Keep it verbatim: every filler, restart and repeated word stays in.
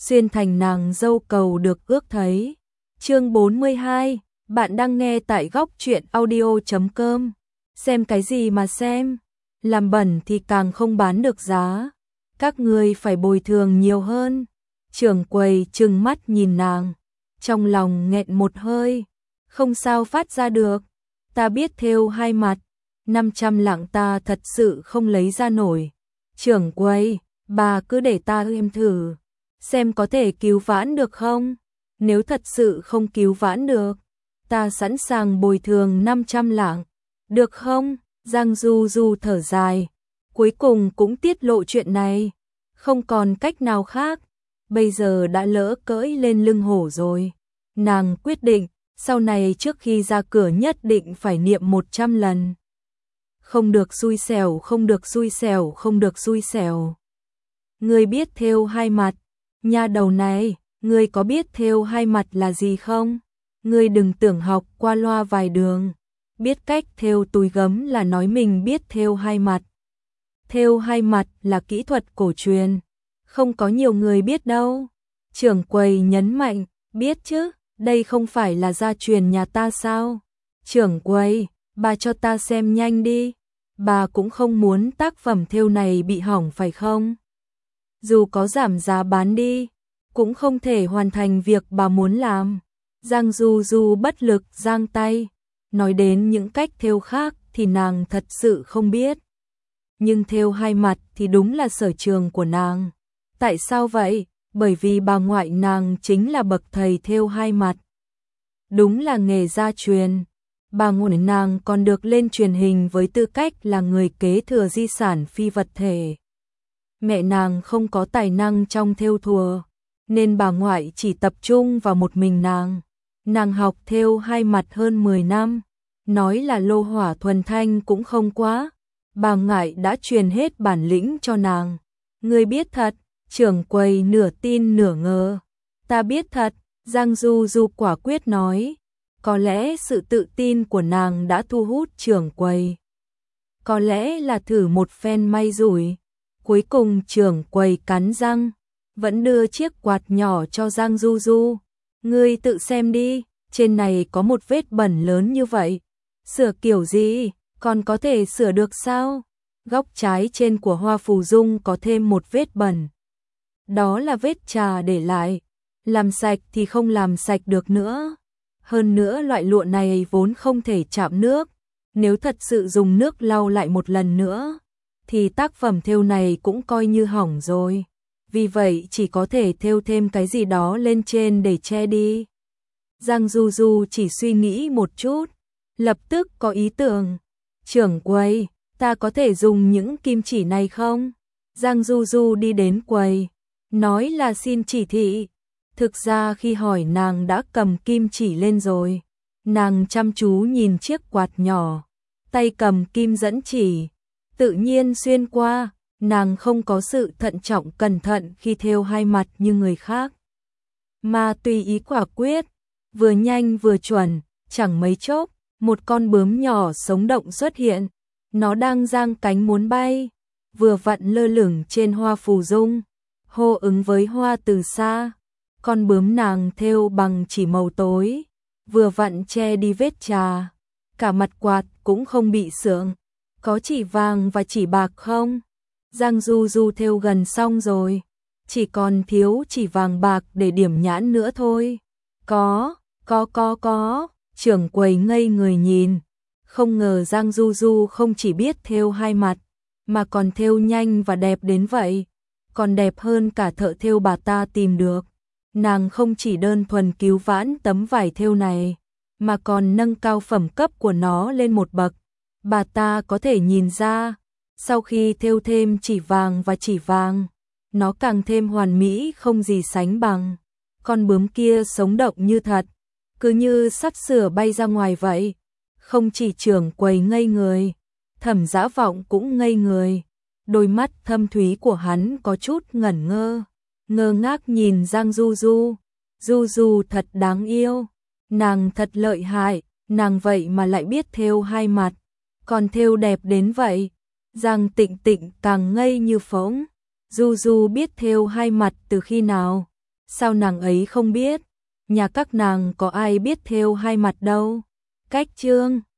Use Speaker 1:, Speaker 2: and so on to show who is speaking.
Speaker 1: xuyên thành nàng dâu cầu được ước thấy. Chương bốn mươi hai, bạn đang nghe tại góc truyện audio chấm com. Xem cái gì mà xem, làm bẩn thì càng không bán được giá. Các ngươi phải bồi thường nhiều hơn. Trưởng quầy trừng mắt nhìn nàng, trong lòng nghẹn một hơi, không sao phát ra được. Ta biết thêu hai mặt, năm trăm lạng ta thật sự không lấy ra nổi. Trưởng quầy, bà cứ để ta em thử, xem có thể cứu vãn được không? Nếu thật sự không cứu vãn được, ta sẵn sàng bồi thường năm trăm lạng. Được không? Giang Du Du thở dài, cuối cùng cũng tiết lộ chuyện này. Không còn cách nào khác, bây giờ đã lỡ cưỡi lên lưng hổ rồi. Nàng quyết định, sau này trước khi ra cửa nhất định phải niệm một trăm lần. Không được xui xẻo, không được xui xẻo, không được xui xẻo. Ngươi biết thêu hai mặt, nha đầu này, ngươi có biết thêu hai mặt là gì không? Ngươi đừng tưởng học qua loa vài đường. Biết cách thêu túi gấm là nói mình biết thêu hai mặt. Thêu hai mặt là kỹ thuật cổ truyền, không có nhiều người biết đâu. Trưởng quầy nhấn mạnh, biết chứ, đây không phải là gia truyền nhà ta sao? Trưởng quầy, bà cho ta xem nhanh đi. Bà cũng không muốn tác phẩm thêu này bị hỏng phải không? Dù có giảm giá bán đi, cũng không thể hoàn thành việc bà muốn làm. Giang Du Du bất lực giang tay, nói đến những cách thêu khác thì nàng thật sự không biết. Nhưng thêu hai mặt thì đúng là sở trường của nàng. Tại sao vậy? Bởi vì bà ngoại nàng chính là bậc thầy thêu hai mặt. Đúng là nghề gia truyền. Bà ngoại nàng còn được lên truyền hình với tư cách là người kế thừa di sản phi vật thể. Mẹ nàng không có tài năng trong thêu thùa, nên bà ngoại chỉ tập trung vào một mình nàng. Nàng học thêu hai mặt hơn mười năm, nói là lô hỏa thuần thanh cũng không quá. Bà ngoại đã truyền hết bản lĩnh cho nàng. Ngươi biết thật? Trưởng quầy nửa tin nửa ngờ. Ta biết thật, Giang Du Du quả quyết nói. Có lẽ sự tự tin của nàng đã thu hút trưởng quầy. Có lẽ là thử một phen may rủi. Cuối cùng trưởng quầy cắn răng, vẫn đưa chiếc quạt nhỏ cho Giang Du Du. Ngươi tự xem đi, trên này có một vết bẩn lớn như vậy. Sửa kiểu gì, còn có thể sửa được sao? Góc trái trên của hoa phù dung có thêm một vết bẩn. Đó là vết trà để lại. Làm sạch thì không làm sạch được nữa. Hơn nữa loại lụa này vốn không thể chạm nước. Nếu thật sự dùng nước lau lại một lần nữa, thì tác phẩm thêu này cũng coi như hỏng rồi. Vì vậy chỉ có thể thêu thêm cái gì đó lên trên để che đi. Giang Du Du chỉ suy nghĩ một chút, lập tức có ý tưởng. Trưởng quầy, ta có thể dùng những kim chỉ này không? Giang Du Du đi đến quầy, nói là xin chỉ thị. Thực ra khi hỏi nàng đã cầm kim chỉ lên rồi. Nàng chăm chú nhìn chiếc quạt nhỏ, tay cầm kim dẫn chỉ, tự nhiên xuyên qua. Nàng không có sự thận trọng cẩn thận khi thêu hai mặt như người khác, mà tùy ý quả quyết, vừa nhanh vừa chuẩn. Chẳng mấy chốc, một con bướm nhỏ sống động xuất hiện. Nó đang giang cánh muốn bay, vừa vặn lơ lửng trên hoa phù dung, hô ứng với hoa từ xa. Con bướm nàng thêu bằng chỉ màu tối, vừa vặn che đi vết trà. Cả mặt quạt cũng không bị xưởng. Có chỉ vàng và chỉ bạc không? Giang Du Du thêu gần xong rồi, chỉ còn thiếu chỉ vàng bạc để điểm nhãn nữa thôi. Có, có có có, trưởng quầy ngây người nhìn. Không ngờ Giang Du Du không chỉ biết thêu hai mặt, mà còn thêu nhanh và đẹp đến vậy. Còn đẹp hơn cả thợ thêu bà ta tìm được. Nàng không chỉ đơn thuần cứu vãn tấm vải thêu này, mà còn nâng cao phẩm cấp của nó lên một bậc. Bà ta có thể nhìn ra, sau khi thêu thêm chỉ vàng và chỉ vàng, nó càng thêm hoàn mỹ không gì sánh bằng. Con bướm kia sống động như thật, cứ như sắp sửa bay ra ngoài vậy. Không chỉ trưởng quầy ngây người, Thẩm Dã Vọng cũng ngây người. Đôi mắt thâm thúy của hắn có chút ngẩn ngơ, ngơ ngác nhìn Giang Du Du. Du Du thật đáng yêu, nàng thật lợi hại, nàng vậy mà lại biết thêu hai mặt, còn thêu đẹp đến vậy. Giang Tịnh Tịnh càng ngây như phỗng. Du Du biết thêu hai mặt từ khi nào? Sao nàng ấy không biết? Nhà các nàng có ai biết thêu hai mặt đâu. Cách chương